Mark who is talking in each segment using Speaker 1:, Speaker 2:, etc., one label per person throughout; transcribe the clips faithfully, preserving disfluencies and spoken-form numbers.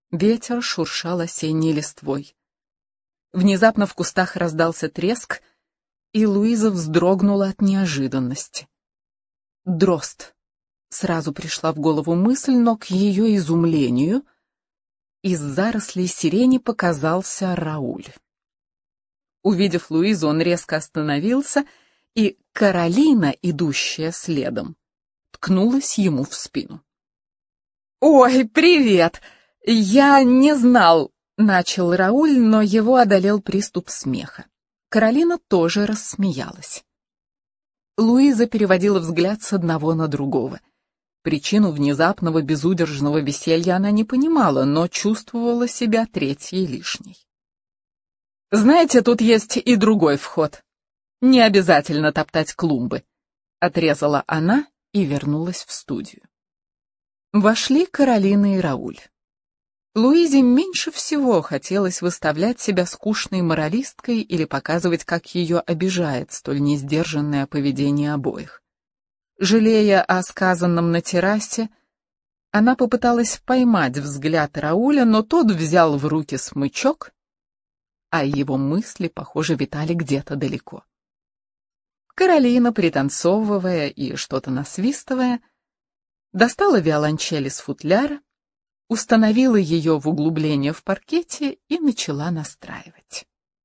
Speaker 1: Ветер шуршал осенней листвой. Внезапно в кустах раздался треск, и Луиза вздрогнула от неожиданности. Дрозд. Сразу пришла в голову мысль, но к ее изумлению из зарослей сирени показался Рауль. Увидев Луизу, он резко остановился, и Каролина, идущая следом, ткнулась ему в спину. «Ой, привет! Я не знал!» — начал Рауль, но его одолел приступ смеха. Каролина тоже рассмеялась. Луиза переводила взгляд с одного на другого. Причину внезапного безудержного веселья она не понимала, но чувствовала себя третьей лишней. «Знаете, тут есть и другой вход. Не обязательно топтать клумбы», — отрезала она и вернулась в студию. Вошли Каролина и Рауль. Луизе меньше всего хотелось выставлять себя скучной моралисткой или показывать, как ее обижает столь несдержанное поведение обоих. Жалея о сказанном на террасе, она попыталась поймать взгляд Рауля, но тот взял в руки смычок, а его мысли, похоже, витали где-то далеко. Каролина, пританцовывая и что-то насвистывая, достала виолончель из футляра, установила ее в углубление в паркете и начала настраивать.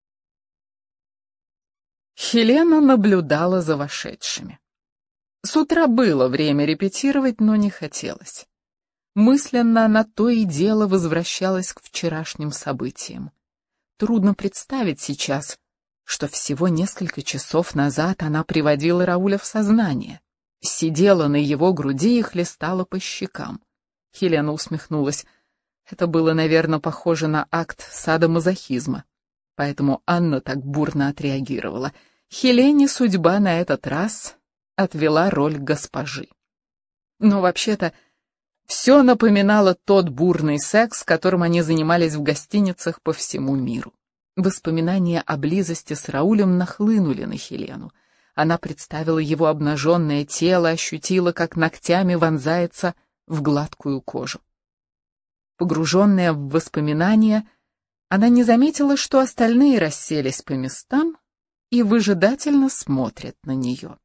Speaker 1: Хелена наблюдала за вошедшими. С утра было время репетировать, но не хотелось. Мысленно она то и дело возвращалась к вчерашним событиям. Трудно представить сейчас, что всего несколько часов назад она приводила Рауля в сознание, сидела на его груди и хлестала по щекам. Хелена усмехнулась. Это было, наверное, похоже на акт садомазохизма, поэтому Анна так бурно отреагировала. Хелене судьба на этот раз отвела роль госпожи. Но вообще-то все напоминало тот бурный секс, которым они занимались в гостиницах по всему миру. Воспоминания о близости с Раулем нахлынули на Хелену. Она представила его обнаженное тело, ощутила, как ногтями вонзается в гладкую кожу. Погруженная в воспоминания, она не заметила, что остальные расселись по местам и выжидательно смотрят на нее.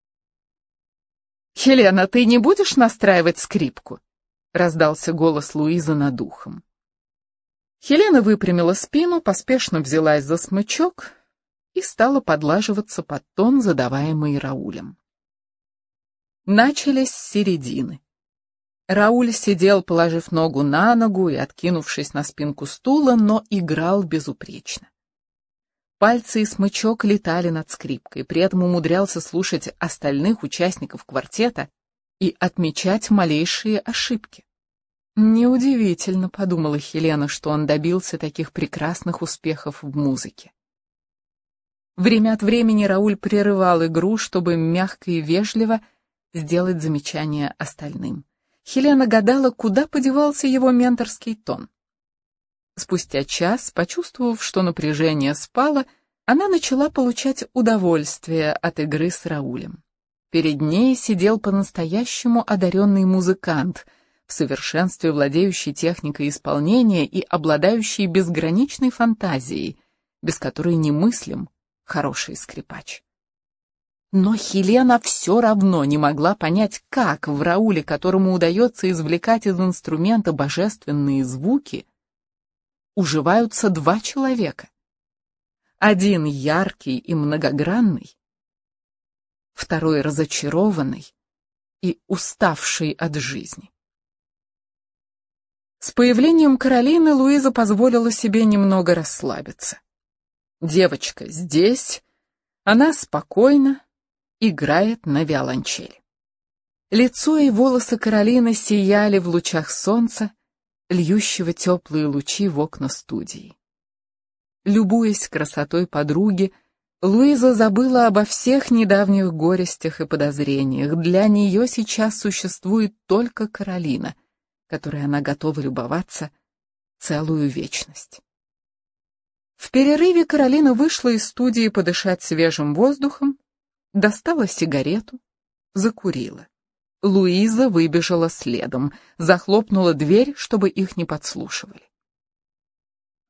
Speaker 1: «Хелена, ты не будешь настраивать скрипку?» — раздался голос Луизы над ухом. Хелена выпрямила спину, поспешно взялась за смычок и стала подлаживаться под тон, задаваемый Раулем. Начались с середины. Рауль сидел, положив ногу на ногу и откинувшись на спинку стула, но играл безупречно. Пальцы и смычок летали над скрипкой, при этом умудрялся слушать остальных участников квартета и отмечать малейшие ошибки. «Неудивительно», — подумала Хелена, что он добился таких прекрасных успехов в музыке. Время от времени Рауль прерывал игру, чтобы мягко и вежливо сделать замечание остальным. Хелена гадала, куда подевался его менторский тон. Спустя час, почувствовав, что напряжение спало, она начала получать удовольствие от игры с Раулем. Перед ней сидел по-настоящему одаренный музыкант, в совершенстве владеющий техникой исполнения и обладающий безграничной фантазией, без которой немыслим хороший скрипач. Но Хелена все равно не могла понять, как в Рауле, которому удается извлекать из инструмента божественные звуки, уживаются два человека. Один яркий и многогранный, второй разочарованный и уставший от жизни. С появлением Каролины Луиза позволила себе немного расслабиться. Девочка здесь, она спокойна, играет на виолончели. Лицо и волосы Каролины сияли в лучах солнца, льющего теплые лучи в окна студии. Любуясь красотой подруги, Луиза забыла обо всех недавних горестях и подозрениях. Для нее сейчас существует только Каролина, которой она готова любоваться целую вечность. В перерыве Каролина вышла из студии подышать свежим воздухом, достала сигарету, закурила. Луиза выбежала следом, захлопнула дверь, чтобы их не подслушивали.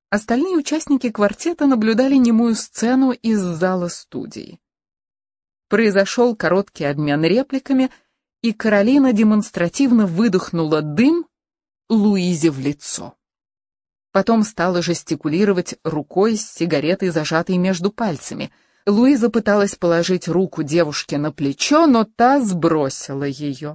Speaker 1: Остальные участники квартета наблюдали немую сцену из зала студии. Произошел короткий обмен репликами, и Каролина демонстративно выдохнула дым Луизе в лицо. Потом стала жестикулировать рукой с сигаретой, зажатой между пальцами. Луиза пыталась положить руку девушке на плечо, но та сбросила ее.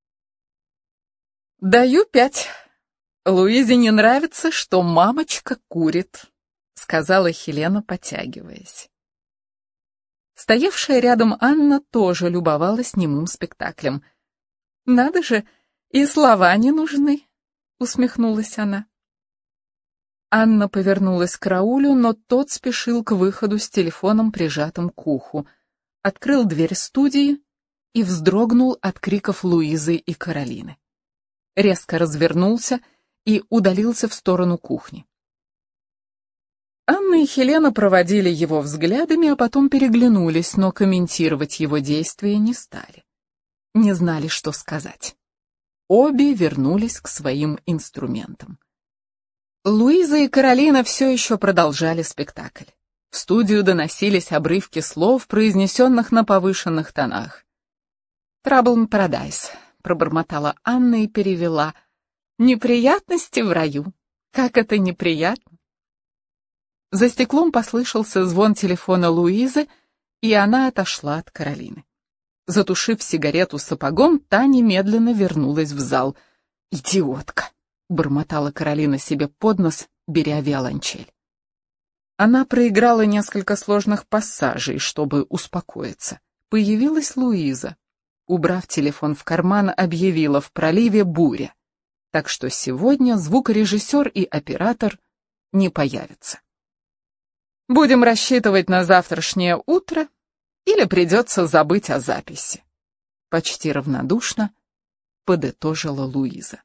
Speaker 1: «Даю пять. Луизе не нравится, что мамочка курит», — сказала Хелена, потягиваясь. Стоявшая рядом Анна тоже любовалась немым спектаклем. «Надо же, и слова не нужны», — усмехнулась она. Анна повернулась к Раулю, но тот спешил к выходу с телефоном, прижатым к уху, открыл дверь студии и вздрогнул от криков Луизы и Каролины. Резко развернулся и удалился в сторону кухни. Анна и Хелена проводили его взглядами, а потом переглянулись, но комментировать его действия не стали. Не знали, что сказать. Обе вернулись к своим инструментам. Луиза и Каролина все еще продолжали спектакль. В студию доносились обрывки слов, произнесенных на повышенных тонах. «Trouble in Paradise», — пробормотала Анна и перевела. «Неприятности в раю. Как это неприятно!» За стеклом послышался звон телефона Луизы, и она отошла от Каролины. Затушив сигарету сапогом, та немедленно вернулась в зал. «Идиотка!» — бормотала Каролина себе под нос, беря виолончель. Она проиграла несколько сложных пассажей, чтобы успокоиться. Появилась Луиза. Убрав телефон в карман, объявила: в проливе буря. Так что сегодня звукорежиссер и оператор не появятся. «Будем рассчитывать на завтрашнее утро, или придется забыть о записи», — почти равнодушно подытожила Луиза.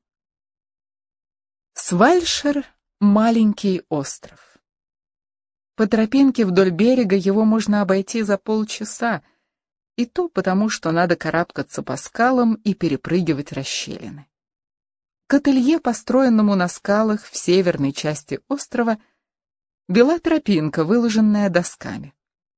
Speaker 1: Свальшер — маленький остров. По тропинке вдоль берега его можно обойти за полчаса, и то потому, что надо карабкаться по скалам и перепрыгивать расщелины. К ателье, построенному на скалах в северной части острова, вела тропинка, выложенная досками.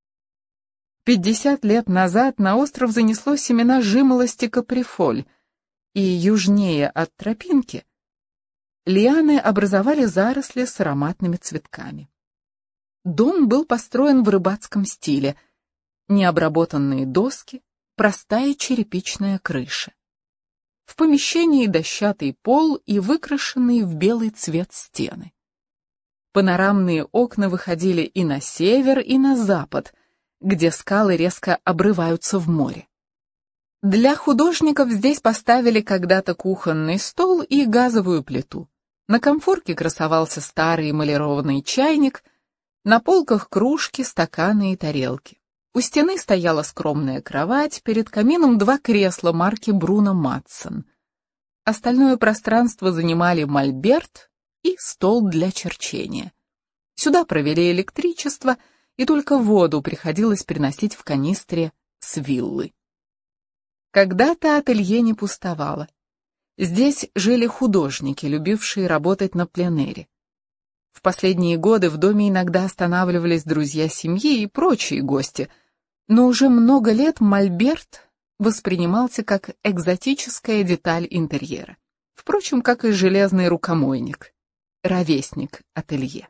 Speaker 1: Пятьдесят лет назад на остров занесло семена жимолости каприфоль, и южнее от тропинки лианы образовали заросли с ароматными цветками. Дом был построен в рыбацком стиле: необработанные доски, простая черепичная крыша. В помещении дощатый пол и выкрашенные в белый цвет стены. Панорамные окна выходили и на север, и на запад, где скалы резко обрываются в море. Для художников здесь поставили когда-то кухонный стол и газовую плиту. На конфорке красовался старый эмалированный чайник, на полках кружки, стаканы и тарелки. У стены стояла скромная кровать, перед камином два кресла марки Бруно Матсон. Остальное пространство занимали мольберт и стол для черчения. Сюда провели электричество, и только воду приходилось приносить в канистре с виллы. Когда-то ателье не пустовало. Здесь жили художники, любившие работать на пленэре. В последние годы в доме иногда останавливались друзья семьи и прочие гости, но уже много лет мольберт воспринимался как экзотическая деталь интерьера. Впрочем, как и железный рукомойник, ровесник ателье.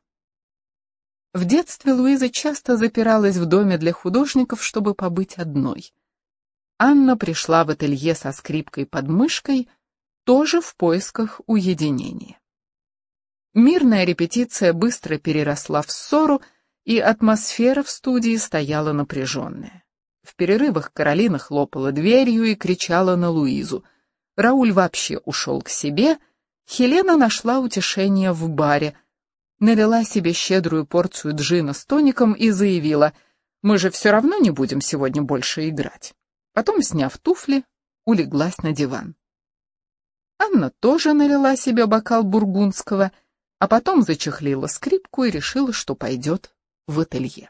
Speaker 1: В детстве Луиза часто запиралась в доме для художников, чтобы побыть одной. Анна пришла в ателье со скрипкой под мышкой, тоже в поисках уединения. Мирная репетиция быстро переросла в ссору, и атмосфера в студии стояла напряженная. В перерывах Каролина хлопала дверью и кричала на Луизу. Рауль вообще ушел к себе, Хелена нашла утешение в баре, налила себе щедрую порцию джина с тоником и заявила: «Мы же все равно не будем сегодня больше играть». Потом, сняв туфли, улеглась на диван. Анна тоже налила себе бокал бургундского, а потом зачехлила скрипку и решила, что пойдет в ателье.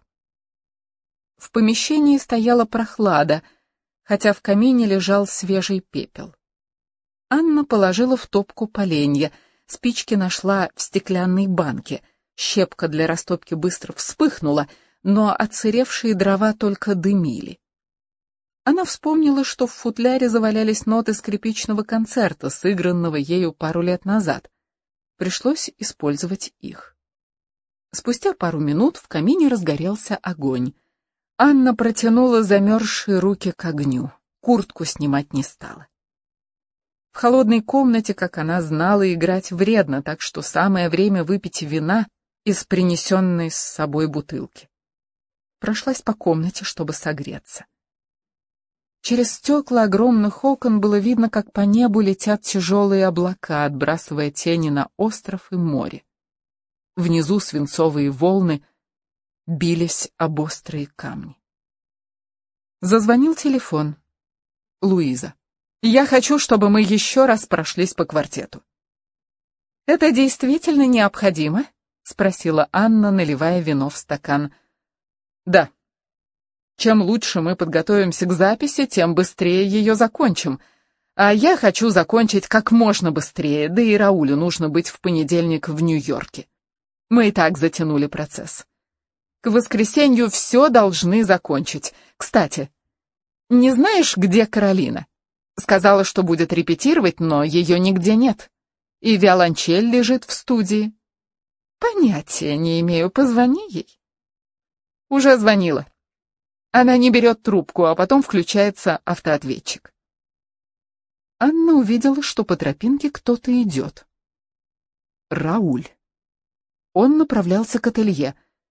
Speaker 1: В помещении стояла прохлада, хотя в камине лежал свежий пепел. Анна положила в топку поленья, спички нашла в стеклянной банке, Щепка для растопки быстро вспыхнула, но отсыревшие дрова только дымили. Она вспомнила, что в футляре завалялись ноты скрипичного концерта, сыгранного ею пару лет назад. Пришлось использовать их. Спустя пару минут в камине разгорелся огонь. Анна протянула замерзшие руки к огню. Куртку снимать не стала. В холодной комнате, как она знала, играть вредно, так что самое время выпить вина из принесенной с собой бутылки. Прошлась по комнате, чтобы согреться. Через стекла огромных окон было видно, как по небу летят тяжелые облака, отбрасывая тени на остров и море. Внизу свинцовые волны бились об острые камни. Зазвонил телефон. Луиза. «Я хочу, чтобы мы еще раз прошлись по квартету». «Это действительно необходимо?» — спросила Анна, наливая вино в стакан. «Да. Чем лучше мы подготовимся к записи, тем быстрее ее закончим. А я хочу закончить как можно быстрее, да и Раулю нужно быть в понедельник в Нью-Йорке. Мы и так затянули процесс. К воскресенью все должны закончить. Кстати, не знаешь, где Каролина? Сказала, что будет репетировать, но ее нигде нет. И виолончель лежит в студии. Понятия не имею, позвони ей». «Уже звонила. Она не берет трубку, а потом включается автоответчик». Анна увидела, что по тропинке кто-то идет. Рауль. Он направлялся к ателье.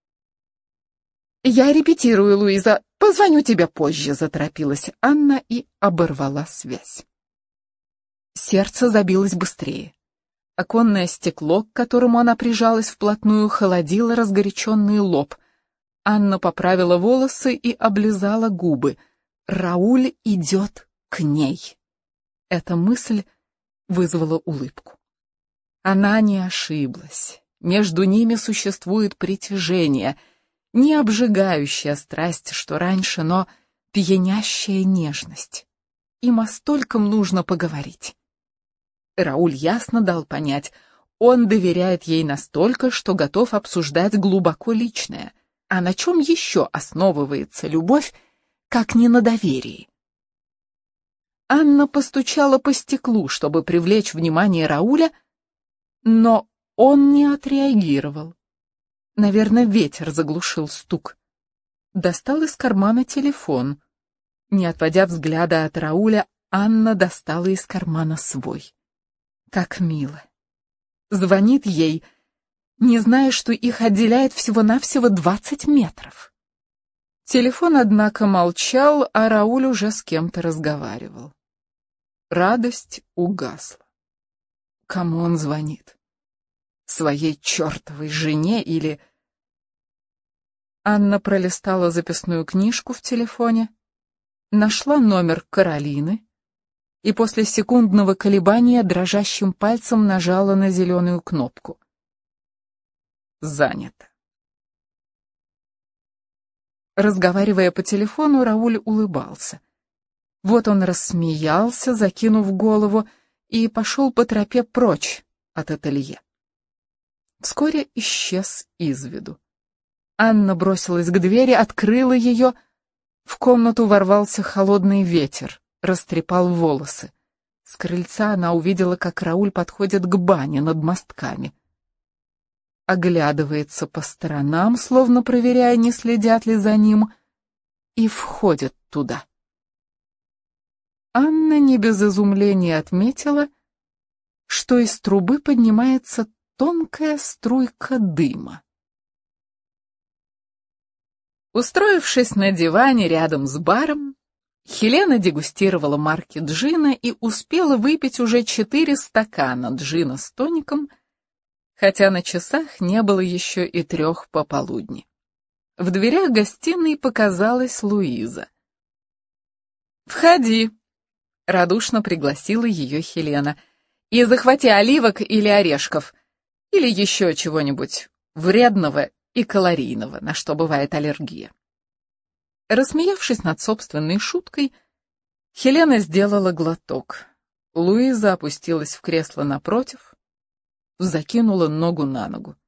Speaker 1: «Я репетирую, Луиза. Позвоню тебе позже», — заторопилась Анна и оборвала связь. Сердце забилось быстрее. Оконное стекло, к которому она прижалась вплотную, холодило разгоряченный лоб. Анна поправила волосы и облизала губы. Рауль идет к ней. Эта мысль вызвала улыбку. Она не ошиблась. Между ними существует притяжение, не обжигающая страсть, что раньше, но пьянящая нежность. Им о стольком нужно поговорить. Рауль ясно дал понять, он доверяет ей настолько, что готов обсуждать глубоко личное. А на чем еще основывается любовь, как не на доверии? Анна постучала по стеклу, чтобы привлечь внимание Рауля, но он не отреагировал. Наверное, ветер заглушил стук. Достал из кармана телефон. Не отводя взгляда от Рауля, Анна достала из кармана свой. Как мило. Звонит ей, не зная, что их отделяет всего-навсего двадцать метров. Телефон, однако, молчал, а Рауль уже с кем-то разговаривал. Радость угасла. Кому он звонит? Своей чертовой жене или... Анна пролистала записную книжку в телефоне, нашла номер Каролины и после секундного колебания дрожащим пальцем нажала на зеленую кнопку. Занято. Разговаривая по телефону, Рауль улыбался. Вот он рассмеялся, закинув голову, и пошел по тропе прочь от ателье. Вскоре исчез из виду. Анна бросилась к двери, открыла ее. В комнату ворвался холодный ветер, растрепал волосы. С крыльца она увидела, как Рауль подходит к бане над мостками. Оглядывается по сторонам, словно проверяя, не следят ли за ним, и входит туда. Анна не без изумления отметила, что из трубы поднимается тонкая струйка дыма. Устроившись на диване рядом с баром, Хелена дегустировала марки джина и успела выпить уже четыре стакана джина с тоником, хотя на часах не было еще и трех пополудни. В дверях гостиной показалась Луиза. «Входи», — радушно пригласила ее Хелена, — «и захвати оливок или орешков, или еще чего-нибудь вредного и калорийного, на что бывает аллергия». Рассмеявшись над собственной шуткой, Хелена сделала глоток. Луиза опустилась в кресло напротив, закинула ногу на ногу.